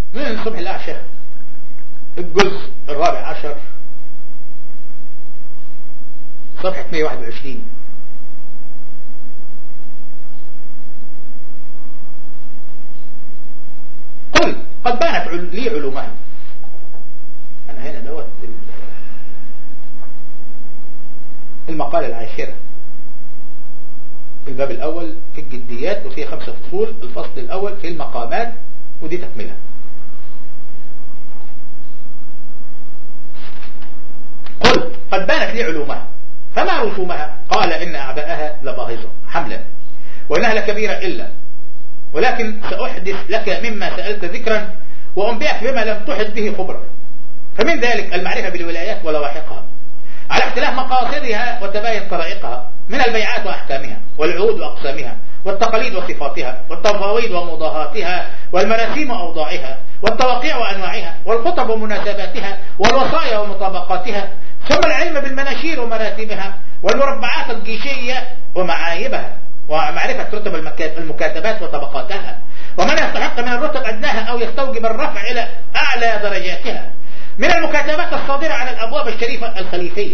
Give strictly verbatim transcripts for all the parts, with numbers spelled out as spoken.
من الصبح للعشاء. الجزء الرابع عشر صفحة مئة وواحد وعشرين. قل قد بانت لي علومها. أنا هنا دوت المقالة العاشرة، الباب الأول في الجديات وفيه خمسة فصول. الفصل الأول في المقامات ودي تكملها. قل قد بانت لي علومها فما رسومها؟ قال إن أعباءها لباهظة حملا وإنها لكبيرة إلا، ولكن سأحدث لك مما سألت ذكرا وأنبئك بما لم تحد به خبرا. فمن ذلك المعرفة بالولايات ولواحقها على اختلاف مقاصدها وتباين طرائقها من البيعات وأحكامها والعهود وأقسامها والتقاليد وصفاتها والتفاويض ومضاهاتها والمراسيم وأوضاعها والتوقيع وأنواعها والخطب ومناسباتها والوصايا ومطابقاتها، ثم العلم بالمناشير ومراتبها والمربعات الجيشية ومعايبها ومعرفة رتب المكاتبات وطبقاتها ومن يستحق من الرتب أدناها أو يستوجب الرفع إلى أعلى درجاتها من المكاتبات الصادرة على الأبواب الشريفة الخليفية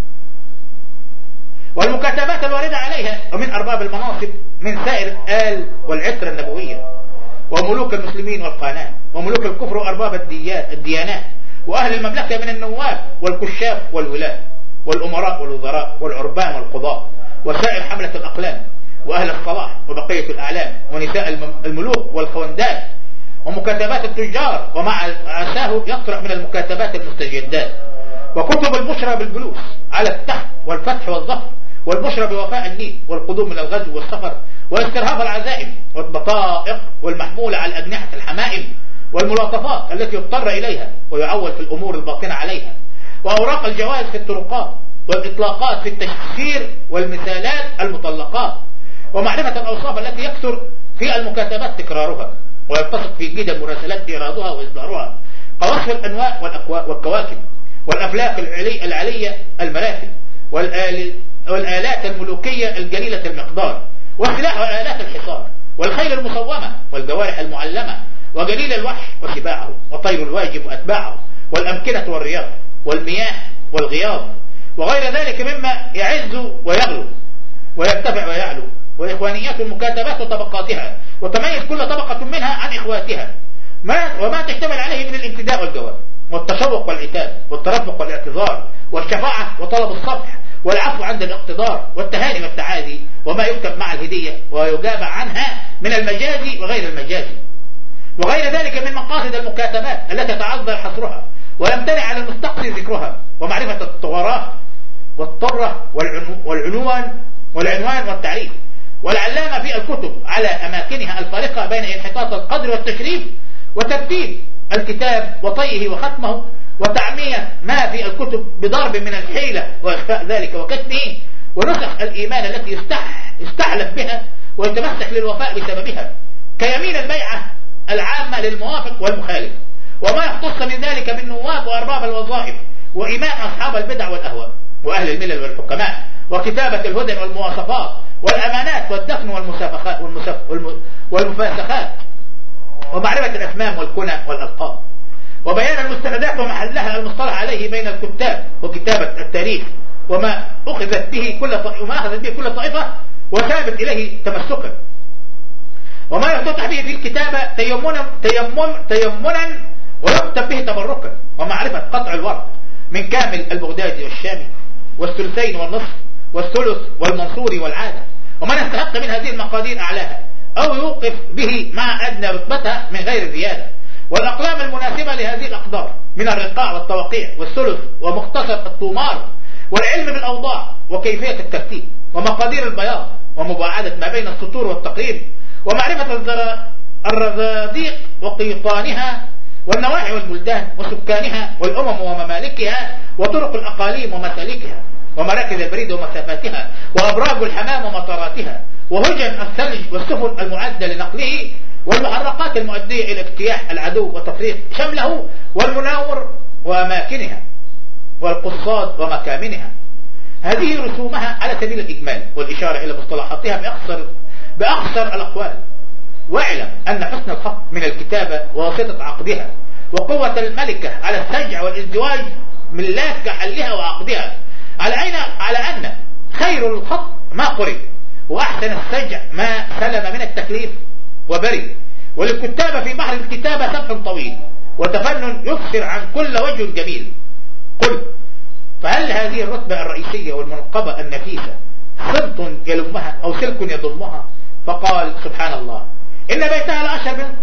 والمكاتبات الواردة عليها ومن أرباب المناصب من سائر آل والعترة النبوية وملوك المسلمين والقانات وملوك الكفر وأرباب الديانات وأهل المملكة من النواب والكشاف والولاة والأمراء والوزراء والعربان والقضاء وسائر حملة الأقلام وأهل الصلاح وبقية الأعلام ونساء الملوك والخوندات ومكاتبات التجار ومع عساه يقرأ من المكاتبات المستجدات وكتب البشرى بالجلوس على التحت والفتح والظفر والبشرى بوفاء النيل والقدوم من الغزو والسفر واسترهاب العزائم والبطائق والمحمولة على أجنحة الحمائم والملاطفات التي يضطر إليها ويعول في الأمور الباطنة عليها وأوراق الجواز في الطرقات والإطلاقات في التشفير والمثالات المطلقات ومعرفة الأوصاف التي يكثر في المكاتبات تكرارها ويلتصق في جيد المراسلات إيرادها وإصدارها كوصف الأنواع والكواكب والأفلاك العلي العلية المراكب والآل والآلات الملوكية الجليلة المقدار وسلاح وآلات الحصار والخيل المصومة والجوارح المعلمة وجليل الوحش وسباعه وطير الواجب وأتباعه والأمكنة والرياض والمياه والغياض وغير ذلك مما يعز ويغلو ويرتفع ويعلو وإخوانيات المكاتبات وطبقاتها وتميز كل طبقة منها عن إخواتها ما وما تشتمل عليه من الامتداء والجواب والتشوق والعتاب والترفق والاعتذار والشفاعة وطلب الصفح والعفو عند الاقتدار والتهاني والتعازي وما يكتب مع الهدية ويجاب عنها من المجازي وغير المجازي وغير ذلك من مقاصد المكاتبات التي تعذر حصرها ويمتنع على المستقصي ذكرها ومعرفة الطوراء والطرة والعنوان والعنوان والتعريف والعلامة في الكتب على أماكنها الفارقة بين انحطاط القدر والتشريف وترتيب الكتاب وطيه وختمه وتعمية ما في الكتب بضرب من الحيلة وإخفاء ذلك وكتمه ونسخ الإيمان التي استحلف بها ويتمسك للوفاء بسببها كيمين البيعة العامة للموافق والمخالف وما يختص من ذلك من نواب وأرباب الوظائف وإيمان أصحاب البدع والأهواء وأهل الملل والحكماء وكتابة الهدن والمواصفات والأمانات والدفن والمسافخات والمفاسخات ومعرفة الأسمام والكنى والألقاب وبيان المستندات ومحلها المصطلح عليه بين الكتاب وكتابة التاريخ وما أخذت به كل طائفة وما أخذت به كل طائفة وثابت إليه تمسكا وما يفتتح به في الكتابة تيمنا تيمم تيمنا ويكتب به تبركا ومعرفة قطع الورق من كامل البغدادي والشامي والثلثين والنصف والثلث والمنصوري والعادة ومن يستحق من هذه المقادير أعلاها أو يوقف به مع أدنى رتبتها من غير زيادة والأقلام المناسبة لهذه الأقدار من الرقاع والتوقيع والثلث ومختصر الطومار والعلم بالأوضاع وكيفية الترتيب ومقادير البياض ومباعدة ما بين السطور والتقريب ومعرفة الرذاذيق وقيطانها والنواحي والبلدان وسكانها والأمم وممالكها وطرق الأقاليم ومسالكها ومراكز البريد ومسافاتها وأبراج الحمام ومطاراتها وهجن الثلج والسفن المعدة لنقله والمحرقات المؤدية إلى اجتياح العدو وتفريق شمله والمناور وأماكنها والقصاد ومكامنها. هذه رسومها على سبيل الإجمال والإشارة إلى مصطلحاتها بأقصر, بأقصر الأقوال واعلم أن حسن الخط من الكتابة وواسطة عقدها وقوة الملكة على السجع والازدواج من لاك حلها وعقدها على أين على أن خير الخط ما قرئ وأحسن السجع ما سلم من التكليف وبري، وللكتابة في بحر الكتابة سبح طويل وتفنن يكثر عن كل وجه جميل. قل فهل هذه الرتبة الرئيسية والمنقبة النفيسة صمت يلمها أو سلك يضمها؟ فقال سبحان الله إن بيتها لأشهر من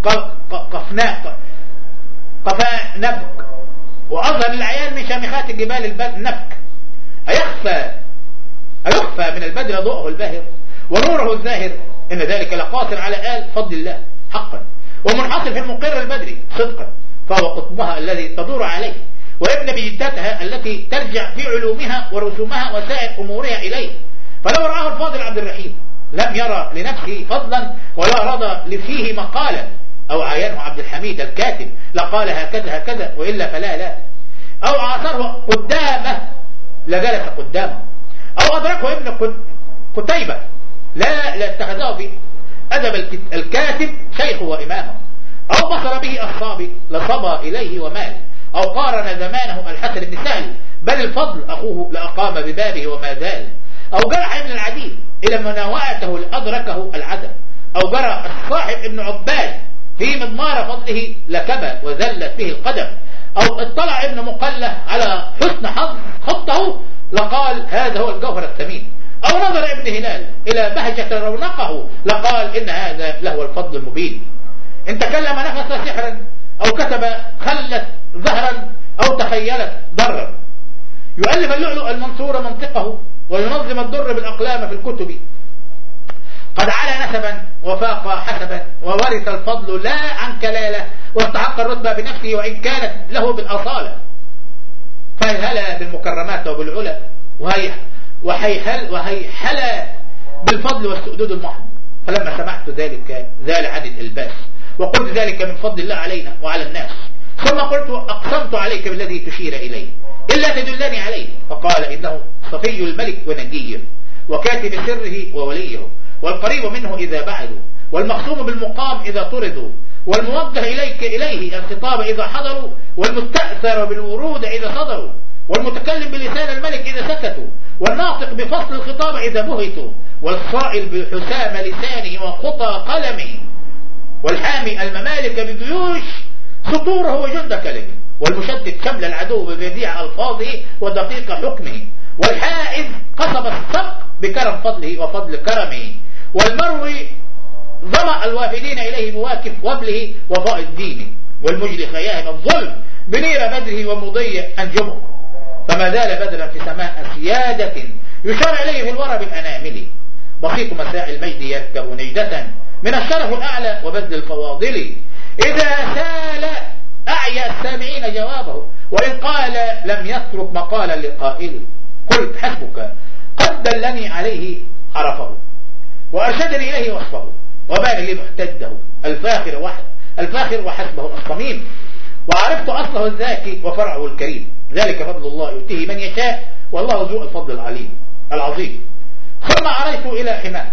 قفناء قفاء نبك وأظهر للعيال من شامخات جبال النبك. أيخفى أيخفى من البدر ضوءه الباهر ونوره الزاهر؟ إن ذلك لقاصر على آل فضل الله حقا ومنحصر في المقر البدري صدقا، فهو قطبها الذي تدور عليه وابن بجدتها التي ترجع في علومها ورسومها وسائر أمورها إليه. فلو رآه الفاضل عبد الرحيم لم يرى لنفسه فضلا ولا رضى لفيه مقالا، أو عاينه عبد الحميد الكاتب لقال هكذا هكذا وإلا فلا لا، أو عاصره قدامه لجلس قدامه، أو أدركه ابن قتيبة لا لاتخذه في أدب الكاتب شيخه وإمامه، أو بصر به الصابي لصبى إليه ومال، أو قارن زمانه الحسن بن سهل بل الفضل أخوه لأقام ببابه وما زال، أو جرح ابن العديل إلى مناوئته لأدركه العدم، أو جرى الصاحب ابن عباد في مضمار فضله لكبى وذلت به القدم، أو اطلع ابن مقلة على حسن حظ خطه لقال هذا هو الجوهر الثمين، أو نظر ابن هلال إلى بهجة رونقه لقال إن هذا له الفضل المبين. إن تكلم نفس سحرا أو كتب خلت زهرا أو تخيلت ضرا، يؤلف اللؤلؤ المنصور منطقه وينظم الضر بالأقلام في الكتب، قد علا نسبا وفاق حسبا وورث الفضل لا عن كلالة واستحق الرتبة بنفسه وإن كانت له بالأصالة، فهيهلا بالمكرمات وبالعلا وهي وهيهل وهيحلا بالفضل والسؤدود المحض. فلما سمعت ذلك زال عن الإلباس وقلت ذلك من فضل الله علينا وعلى الناس، ثم قلت أقسمت عليك بالذي تشير إليه إلا تدلني عليه. فقال إنه صفي الملك ونجيه وكاتب سره ووليه والقريب منه إذا بعدوا والمخصوم بالمقام إذا طردوا والموجه إليك إليه الخطاب إذا حضروا والمستأثر بالورود إذا صدروا والمتكلم بلسان الملك إذا سكتوا والناطق بفصل الخطاب إذا بهتوا والصائل بحسام لسانه وخطى قلمه والحامي الممالك بجيوش سطوره وجند كلمه والمشدد شمل العدو ببديع ألفاظه ودقيق حكمه والحائز قصب السبق بكرم فضله وفضل كرمه والمروي ظمأ الوافدين إليه بواكف وبله وفائض دينه والمجلي خيام الظلم بنير بدره ومضي أنجمه. فما زال بدرا في سماء سيادة يشار إليه في الورى بالأنامل بسيط مساء المجد يركب نجدة من الشرف الأعلى وبذل الفواضل إذا سال أعيا السامعين جوابه وإن قال لم يترك مقالا لقائله. قلت حسبك قد دلني عليه عرفه وأرشدني إليه وصفه وبان لي محتده الفاخر وحد الفاخر وحسبه الصميم وعرفت أصله الذاكي وفرعه الكريم ذلك فضل الله يؤتيه من يشاء والله ذو الفضل العليم العظيم. ثم عريت إلى حماه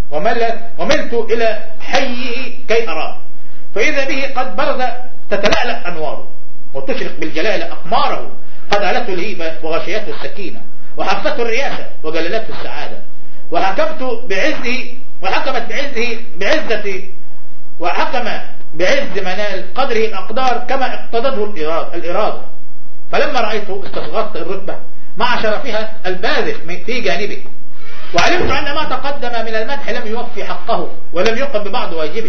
وملت إلى حيه كي أراه فإذا به قد برز تتلألأ أنواره وتشرق بالجلال أقماره قد علته الهيبة وغشيته السكينة وحفته الرياسة وجللته السعادة وحكمت بعزه وحكمت بعزه بعزة وحكم بعز منال قدره الأقدار كما اقتضته الإرادة. فلما رأيته استصغرت الرتبة مع شرفها الباذخ في جانبه وعلمت أن ما تقدم من المدح لم يوفي حقه ولم يقم ببعض واجبه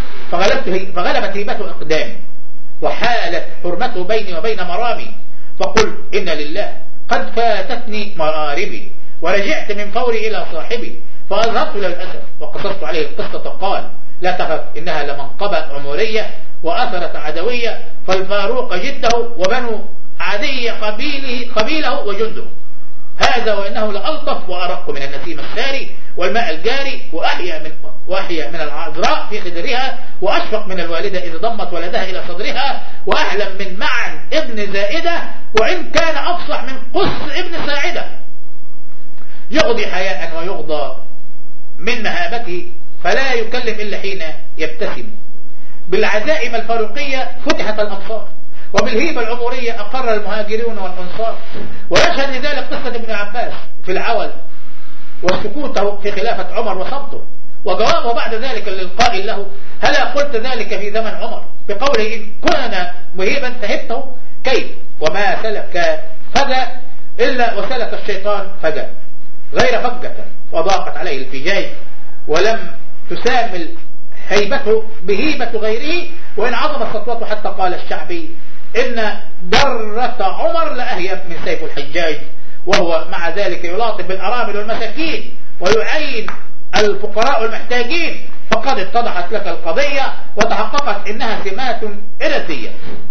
فغلبت هيبته إقدامي وحالت حرمته بيني وبين مرامي فقل إن لله قد فاتتني مراربي ورجعت من فوري إلى صاحبي فأظهرت له الأسف وقصصت عليه القصة قال لا تخف إنها لمنقبة عمرية وأثرة عدوية فالفاروق جده وبنو عدي قبيله, قبيله وجنده هذا وإنه لألطف وأرق من النسيم الساري والماء الجاري وأحيا من, وأحيا من العذراء في خدرها وأشفق من الوالدة إذا ضمت ولدها إلى صدرها وأحلم من معا ابن زائدة وإن كان أفصح من قص ابن ساعدة يغضي حياء ويغضى من مهابته فلا يكلم إلا حين يبتسم. بالعزائم الفاروقية فتحت الأمصار، وبالهيبة العمورية أقر المهاجرون والأنصار. ويشهد لذلك قصة ابن عباس في العول وسكوته في خلافة عمر وصمته، وجوابه بعد ذلك للقائل له: هلا قلت ذلك في زمن عمر؟ بقوله: إن كان مهيبا فهبته كيف وما سلك فجأ إلا وسلك الشيطان فجأ غير فجة، وضاقت عليه الفجاج ولم تسامل هيبته بهيبة غيره، وإن عظمت سطوته حتى قال الشعبي: إن درة عمر لأهيب من سيف الحجاج. وهو مع ذلك يلاطف بالأرامل والمساكين ويعين الفقراء والمحتاجين، فقد اتضحت لك القضية وتحققت إنها سمات إرثية.